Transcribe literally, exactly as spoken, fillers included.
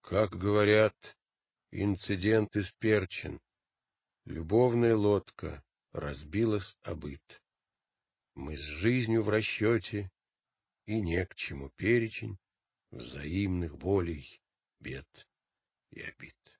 Как говорят, инцидент исперчен. Любовная лодка разбилась о быт. Мы с жизнью в расчете, и не к чему перечень взаимных болей, бед и обид.